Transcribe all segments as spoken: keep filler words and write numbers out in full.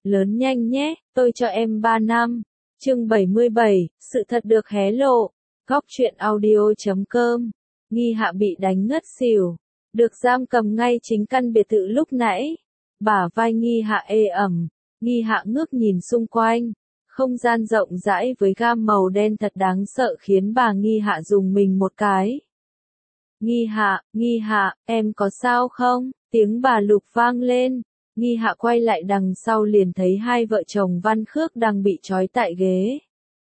lớn nhanh nhé, tôi cho em ba năm. Chương bảy mươi bảy, sự thật được hé lộ. Góc truyện audio chấm com. Nghi Hạ bị đánh ngất xỉu, được giam cầm ngay chính căn biệt thự lúc nãy. Bả vai Nghi Hạ ê ẩm, Nghi Hạ ngước nhìn xung quanh. Không gian rộng rãi với gam màu đen thật đáng sợ khiến bà Nghi Hạ rùng mình một cái. Nghi Hạ, Nghi Hạ, em có sao không? Tiếng bà Lục vang lên. Nghi Hạ quay lại đằng sau liền thấy hai vợ chồng Văn Khước đang bị trói tại ghế.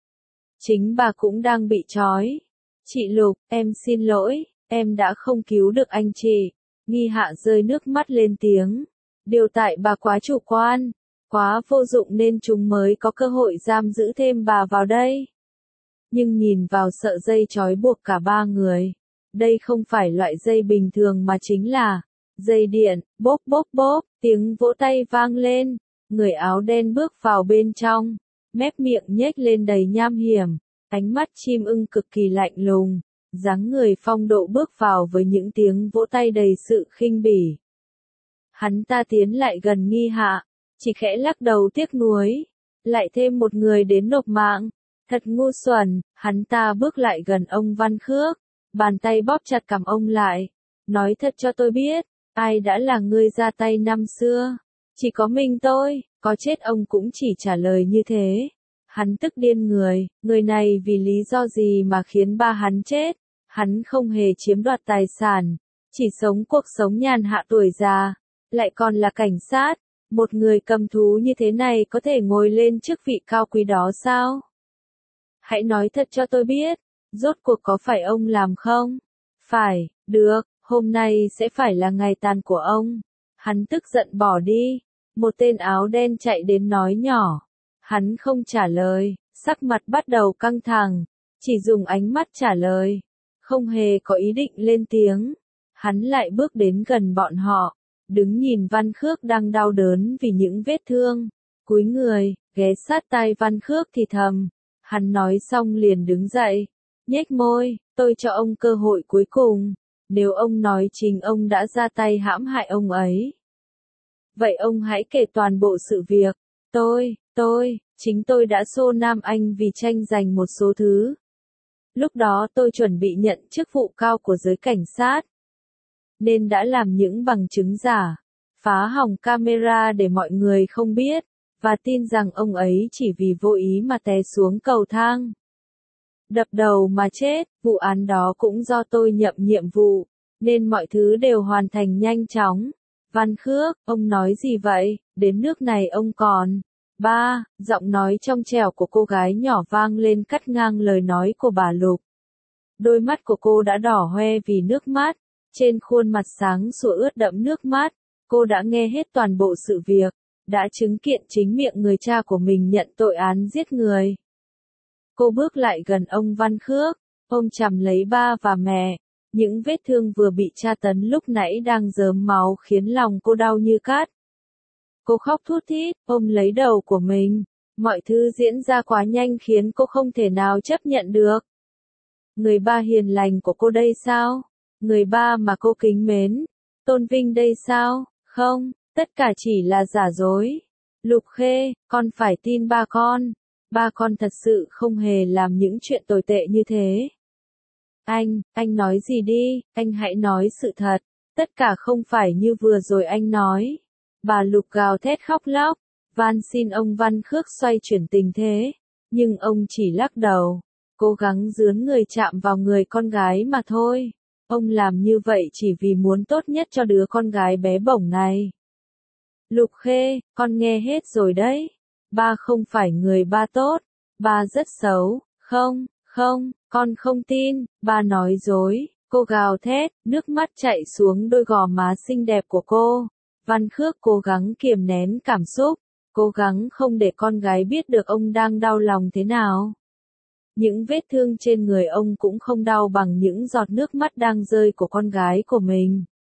Chính bà cũng đang bị trói. Chị Lục, em xin lỗi, em đã không cứu được anh chị. Nghi Hạ rơi nước mắt lên tiếng. Điều tại bà quá chủ quan, quá vô dụng nên chúng mới có cơ hội giam giữ thêm bà vào đây. Nhưng nhìn vào sợi dây trói buộc cả ba người, đây không phải loại dây bình thường mà chính là dây điện. Bốp bốp bốp, tiếng vỗ tay vang lên. Người áo đen bước vào bên trong, mép miệng nhếch lên đầy nham hiểm, ánh mắt chim ưng cực kỳ lạnh lùng, dáng người phong độ bước vào với những tiếng vỗ tay đầy sự khinh bỉ. Hắn ta tiến lại gần Nghi Hạ, chỉ khẽ lắc đầu tiếc nuối, lại thêm một người đến nộp mạng, thật ngu xuẩn. Hắn ta bước lại gần ông Văn Khước, bàn tay bóp chặt cằm ông lại, nói thật cho tôi biết, ai đã là người ra tay năm xưa? Chỉ có mình tôi, có chết ông cũng chỉ trả lời như thế. Hắn tức điên người, người này vì lý do gì mà khiến ba hắn chết? Hắn không hề chiếm đoạt tài sản, chỉ sống cuộc sống nhàn hạ tuổi già, lại còn là cảnh sát. Một người cầm thú như thế này có thể ngồi lên chức vị cao quý đó sao? Hãy nói thật cho tôi biết, rốt cuộc có phải ông làm không? Phải, được, hôm nay sẽ phải là ngày tàn của ông. Hắn tức giận bỏ đi. Một tên áo đen chạy đến nói nhỏ. Hắn không trả lời, sắc mặt bắt đầu căng thẳng, chỉ dùng ánh mắt trả lời, không hề có ý định lên tiếng. Hắn lại bước đến gần bọn họ, đứng nhìn Văn Khước đang đau đớn vì những vết thương, cúi người, ghé sát tai Văn Khước thì thầm. Hắn nói xong liền đứng dậy, nhếch môi, tôi cho ông cơ hội cuối cùng, nếu ông nói chính ông đã ra tay hãm hại ông ấy. Vậy ông hãy kể toàn bộ sự việc. Tôi, tôi, chính tôi đã xô Nam Anh vì tranh giành một số thứ. Lúc đó tôi chuẩn bị nhận chức vụ cao của giới cảnh sát, nên đã làm những bằng chứng giả, phá hỏng camera để mọi người không biết, và tin rằng ông ấy chỉ vì vô ý mà té xuống cầu thang, đập đầu mà chết. Vụ án đó cũng do tôi nhậm nhiệm vụ, nên mọi thứ đều hoàn thành nhanh chóng. Văn Khước, ông nói gì vậy? Đến nước này ông còn... Ba, giọng nói trong trẻo của cô gái nhỏ vang lên cắt ngang lời nói của bà Lục. Đôi mắt của cô đã đỏ hoe vì nước mắt, trên khuôn mặt sáng sủa ướt đẫm nước mắt. Cô đã nghe hết toàn bộ sự việc, đã chứng kiện chính miệng người cha của mình nhận tội án giết người. Cô bước lại gần ông Văn Khước, ôm chầm lấy ba và mẹ. Những vết thương vừa bị tra tấn lúc nãy đang rớm máu khiến lòng cô đau như cát. Cô khóc thút thít, ôm lấy đầu của mình. Mọi thứ diễn ra quá nhanh khiến cô không thể nào chấp nhận được. Người ba hiền lành của cô đây sao? Người ba mà cô kính mến, tôn vinh đây sao? Không, tất cả chỉ là giả dối. Lục Khê, con phải tin ba con. Ba con thật sự không hề làm những chuyện tồi tệ như thế. Anh, anh nói gì đi, anh hãy nói sự thật. Tất cả không phải như vừa rồi anh nói. Bà Lục gào thét khóc lóc, van xin ông Văn Khước xoay chuyển tình thế. Nhưng ông chỉ lắc đầu, cố gắng dướn người chạm vào người con gái mà thôi. Ông làm như vậy chỉ vì muốn tốt nhất cho đứa con gái bé bỏng này. Lục Khê, con nghe hết rồi đấy. Ba không phải người ba tốt. Ba rất xấu. Không, không, con không tin. Ba nói dối. Cô gào thét, nước mắt chảy xuống đôi gò má xinh đẹp của cô. Văn Khước cố gắng kiềm nén cảm xúc, cố gắng không để con gái biết được ông đang đau lòng thế nào. Những vết thương trên người ông cũng không đau bằng những giọt nước mắt đang rơi của con gái của mình.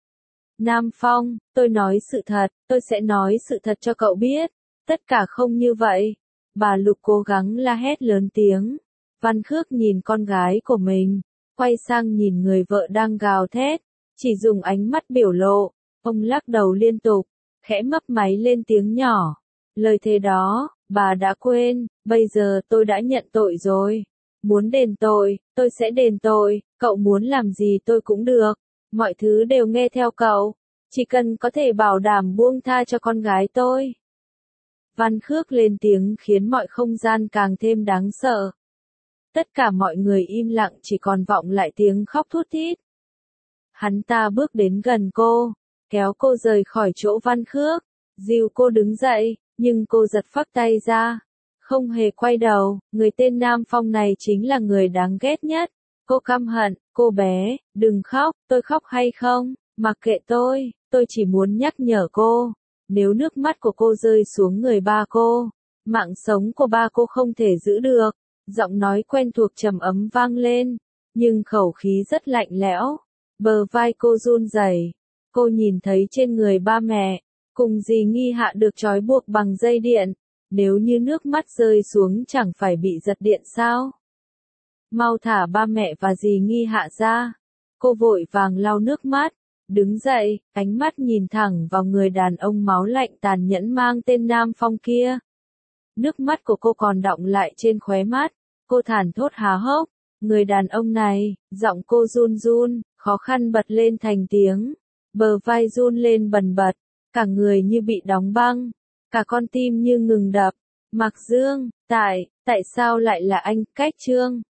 Nam Phong, tôi nói sự thật, tôi sẽ nói sự thật cho cậu biết. Tất cả không như vậy. Bà Lục cố gắng la hét lớn tiếng. Văn Khước nhìn con gái của mình, quay sang nhìn người vợ đang gào thét, chỉ dùng ánh mắt biểu lộ. Ông lắc đầu liên tục, khẽ mấp máy lên tiếng nhỏ. Lời thề đó, bà đã quên, bây giờ tôi đã nhận tội rồi. Muốn đền tội, tôi sẽ đền tội, cậu muốn làm gì tôi cũng được. Mọi thứ đều nghe theo cậu. Chỉ cần có thể bảo đảm buông tha cho con gái tôi. Văn Khước lên tiếng khiến mọi không gian càng thêm đáng sợ. Tất cả mọi người im lặng chỉ còn vọng lại tiếng khóc thút thít. Hắn ta bước đến gần cô, kéo cô rời khỏi chỗ Văn Khước, dìu cô đứng dậy, nhưng cô giật phắc tay ra. Không hề quay đầu, người tên Nam Phong này chính là người đáng ghét nhất. Cô căm hận, cô bé, đừng khóc, tôi khóc hay không, mặc kệ tôi, tôi chỉ muốn nhắc nhở cô. Nếu nước mắt của cô rơi xuống người ba cô, mạng sống của ba cô không thể giữ được. Giọng nói quen thuộc trầm ấm vang lên, nhưng khẩu khí rất lạnh lẽo. Bờ vai cô run rẩy. Cô nhìn thấy trên người ba mẹ, cùng dì Nghi Hạ được trói buộc bằng dây điện. Nếu như nước mắt rơi xuống chẳng phải bị giật điện sao? Mau thả ba mẹ và dì Nghi Hạ ra. Cô vội vàng lau nước mắt, đứng dậy, ánh mắt nhìn thẳng vào người đàn ông máu lạnh tàn nhẫn mang tên Nam Phong kia. Nước mắt của cô còn đọng lại trên khóe mắt, cô thản thốt há hốc. Người đàn ông này, giọng cô run run, khó khăn bật lên thành tiếng, bờ vai run lên bần bật, cả người như bị đóng băng, cả con tim như ngừng đập. Mạc Dương, tại, tại sao lại là anh, Cách Trương?